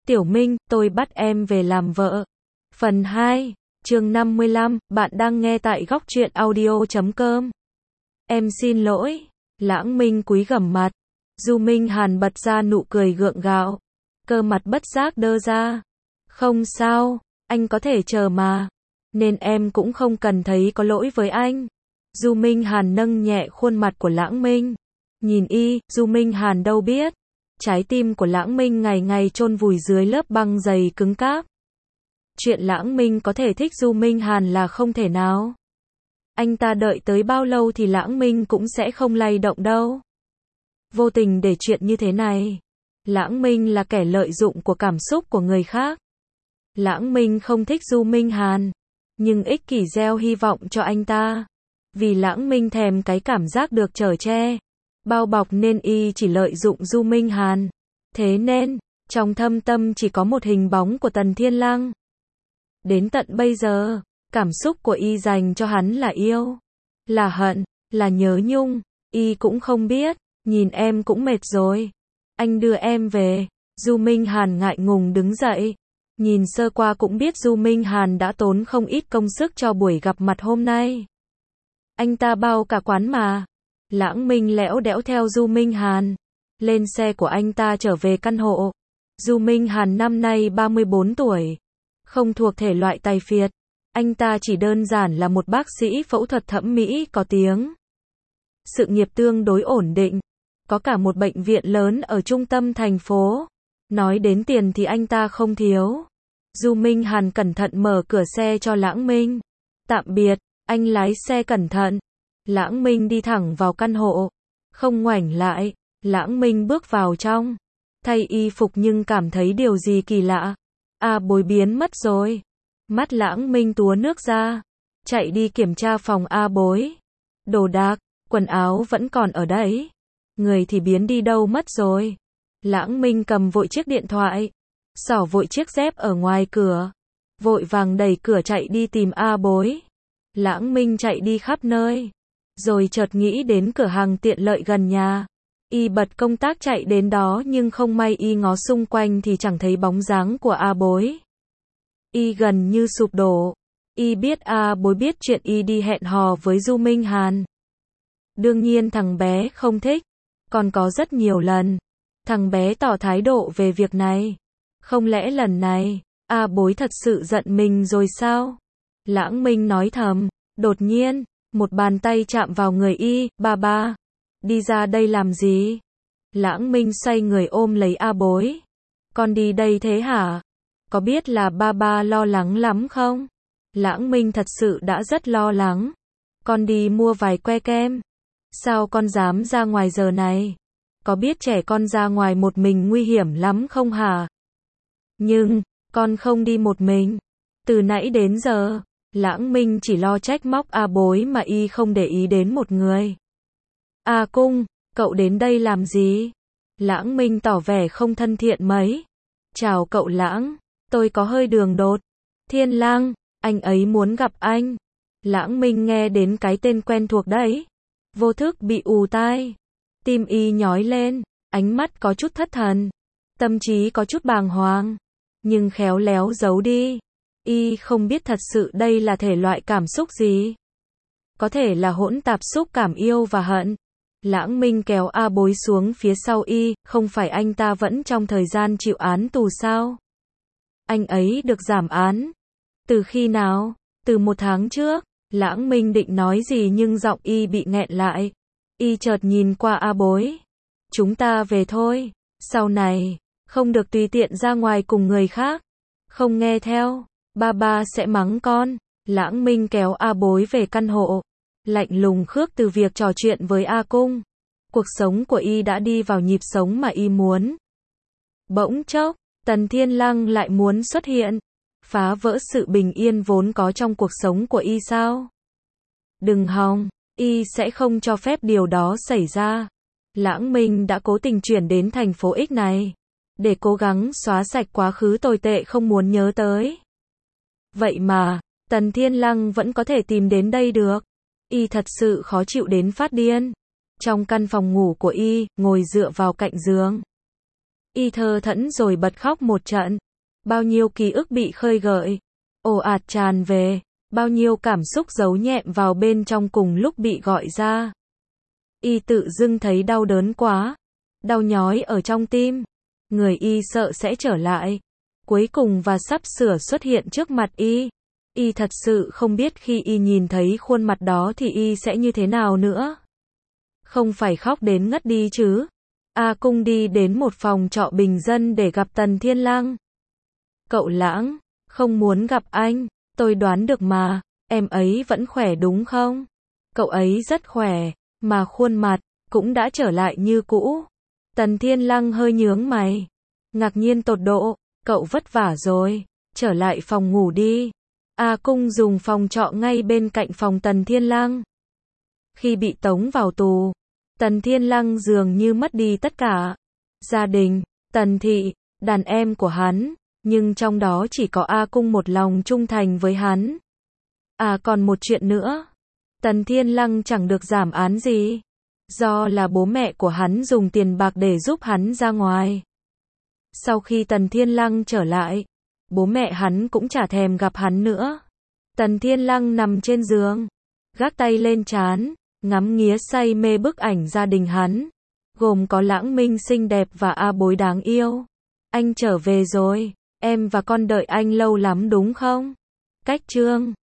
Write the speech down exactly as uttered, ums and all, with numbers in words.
Tiểu Minh, tôi bắt em về làm vợ. Phần hai, chương năm mươi lăm, bạn đang nghe tại góc truyện audio chấm com. Em xin lỗi. Lãng Minh cúi gằm mặt. Du Minh Hàn bật ra nụ cười gượng gạo. Cơ mặt bất giác đơ ra. Không sao, anh có thể chờ mà. Nên em cũng không cần thấy có lỗi với anh. Du Minh Hàn nâng nhẹ khuôn mặt của Lãng Minh. Nhìn y, Du Minh Hàn đâu biết. Trái tim của Lãng Minh ngày ngày chôn vùi dưới lớp băng dày cứng cáp. Chuyện Lãng Minh có thể thích Du Minh Hàn là không thể nào. Anh ta đợi tới bao lâu thì Lãng Minh cũng sẽ không lay động đâu. Vô tình để chuyện như thế này. Lãng Minh là kẻ lợi dụng của cảm xúc của người khác. Lãng Minh không thích Du Minh Hàn, nhưng ích kỷ gieo hy vọng cho anh ta. Vì Lãng Minh thèm cái cảm giác được chở che, bao bọc nên y chỉ lợi dụng Du Minh Hàn. Thế nên, trong thâm tâm chỉ có một hình bóng của Tần Thiên Lăng. Đến tận bây giờ, cảm xúc của y dành cho hắn là yêu, là hận, là nhớ nhung, y cũng không biết. Nhìn em cũng mệt rồi. Anh đưa em về. Du Minh Hàn ngại ngùng đứng dậy. Nhìn sơ qua cũng biết Du Minh Hàn đã tốn không ít công sức cho buổi gặp mặt hôm nay. Anh ta bao cả quán mà. Lãng Minh lẽo đẽo theo Du Minh Hàn. Lên xe của anh ta trở về căn hộ. Du Minh Hàn năm nay ba mươi bốn tuổi. Không thuộc thể loại tài phiệt. Anh ta chỉ đơn giản là một bác sĩ phẫu thuật thẩm mỹ có tiếng. Sự nghiệp tương đối ổn định. Có cả một bệnh viện lớn ở trung tâm thành phố. Nói đến tiền thì anh ta không thiếu. Du Minh Hàn cẩn thận mở cửa xe cho Lãng Minh. Tạm biệt, anh lái xe cẩn thận. Lãng Minh đi thẳng vào căn hộ. Không ngoảnh lại, Lãng Minh bước vào trong. Thay y phục nhưng cảm thấy điều gì kỳ lạ. À, Bối biến mất rồi. Mắt Lãng Minh túa nước ra. Chạy đi kiểm tra phòng A Bối. Đồ đạc, quần áo vẫn còn ở đấy. Người thì biến đi đâu mất rồi. Lãng Minh cầm vội chiếc điện thoại. Xỏ vội chiếc dép ở ngoài cửa. Vội vàng đẩy cửa chạy đi tìm A Bối. Lãng Minh chạy đi khắp nơi. Rồi chợt nghĩ đến cửa hàng tiện lợi gần nhà. Y bật công tắc chạy đến đó nhưng không may y ngó xung quanh thì chẳng thấy bóng dáng của A Bối. Y gần như sụp đổ. Y biết A Bối biết chuyện y đi hẹn hò với Du Minh Hàn. Đương nhiên thằng bé không thích. Còn có rất nhiều lần. Thằng bé tỏ thái độ về việc này. Không lẽ lần này, A Bối thật sự giận mình rồi sao? Lãng Minh nói thầm. Đột nhiên, một bàn tay chạm vào người y. Ba ba, đi ra đây làm gì? Lãng Minh xoay người ôm lấy A Bối. Con đi đây thế hả? Có biết là ba ba lo lắng lắm không? Lãng Minh thật sự đã rất lo lắng. Con đi mua vài que kem. Sao con dám ra ngoài giờ này? Có biết trẻ con ra ngoài một mình nguy hiểm lắm không hả? Nhưng, con không đi một mình. Từ nãy đến giờ, Lãng Minh chỉ lo trách móc A Bối mà y không để ý đến một người. A Cung, cậu đến đây làm gì? Lãng Minh tỏ vẻ không thân thiện mấy. Chào cậu Lãng, tôi có hơi đường đột. Thiên Lang, anh ấy muốn gặp anh. Lãng Minh nghe đến cái tên quen thuộc đấy. Vô thức bị ù tai. Tim y nhói lên, ánh mắt có chút thất thần. Tâm trí có chút bàng hoàng. Nhưng khéo léo giấu đi. Y không biết thật sự đây là thể loại cảm xúc gì. Có thể là hỗn tạp xúc cảm yêu và hận. Lãng Minh kéo A Bối xuống phía sau y. Không phải anh ta vẫn trong thời gian chịu án tù sao? Anh ấy được giảm án. Từ khi nào? Từ một tháng trước. Lãng Minh định nói gì nhưng giọng y bị nghẹn lại. Y chợt nhìn qua A Bối. Chúng ta về thôi. Sau này, không được tùy tiện ra ngoài cùng người khác. Không nghe theo, ba ba sẽ mắng con. Lãng Minh kéo A Bối về căn hộ. Lạnh lùng khước từ việc trò chuyện với A Cung. Cuộc sống của y đã đi vào nhịp sống mà y muốn. Bỗng chốc, Tần Thiên Lăng lại muốn xuất hiện. Phá vỡ sự bình yên vốn có trong cuộc sống của y sao? Đừng hòng, y sẽ không cho phép điều đó xảy ra. Lãng Minh đã cố tình chuyển đến thành phố X này. Để cố gắng xóa sạch quá khứ tồi tệ không muốn nhớ tới. Vậy mà, Tần Thiên Lăng vẫn có thể tìm đến đây được. Y thật sự khó chịu đến phát điên. Trong căn phòng ngủ của y, ngồi dựa vào cạnh giường. Y thơ thẫn rồi bật khóc một trận. Bao nhiêu ký ức bị khơi gợi, ồ ạt tràn về, bao nhiêu cảm xúc giấu nhẹm vào bên trong cùng lúc bị gọi ra. Y tự dưng thấy đau đớn quá, đau nhói ở trong tim. Người Y sợ sẽ trở lại, cuối cùng và sắp sửa xuất hiện trước mặt Y. Y thật sự không biết khi Y nhìn thấy khuôn mặt đó thì Y sẽ như thế nào nữa. Không phải khóc đến ngất đi chứ. A Cung đi đến một phòng trọ bình dân để gặp Tần Thiên Lăng. Cậu Lãng, không muốn gặp anh, tôi đoán được mà, em ấy vẫn khỏe đúng không? Cậu ấy rất khỏe, mà khuôn mặt cũng đã trở lại như cũ. Tần Thiên Lăng hơi nhướng mày, ngạc nhiên tột độ, cậu vất vả rồi, trở lại phòng ngủ đi. A Cung dùng phòng trọ ngay bên cạnh phòng Tần Thiên Lăng. Khi bị tống vào tù, Tần Thiên Lăng dường như mất đi tất cả. Gia đình, Tần Thị, đàn em của hắn, nhưng trong đó chỉ có A Cung một lòng trung thành với hắn. À còn một chuyện nữa, Tần Thiên Lăng chẳng được giảm án gì, do là bố mẹ của hắn dùng tiền bạc để giúp hắn ra ngoài. Sau khi Tần Thiên Lăng trở lại, bố mẹ hắn cũng chả thèm gặp hắn nữa. Tần Thiên Lăng nằm trên giường, gác tay lên trán, ngắm nghía say mê bức ảnh gia đình hắn, gồm có Lãng Minh xinh đẹp và A Bối đáng yêu. Anh trở về rồi, em và con đợi anh lâu lắm đúng không? Cách chương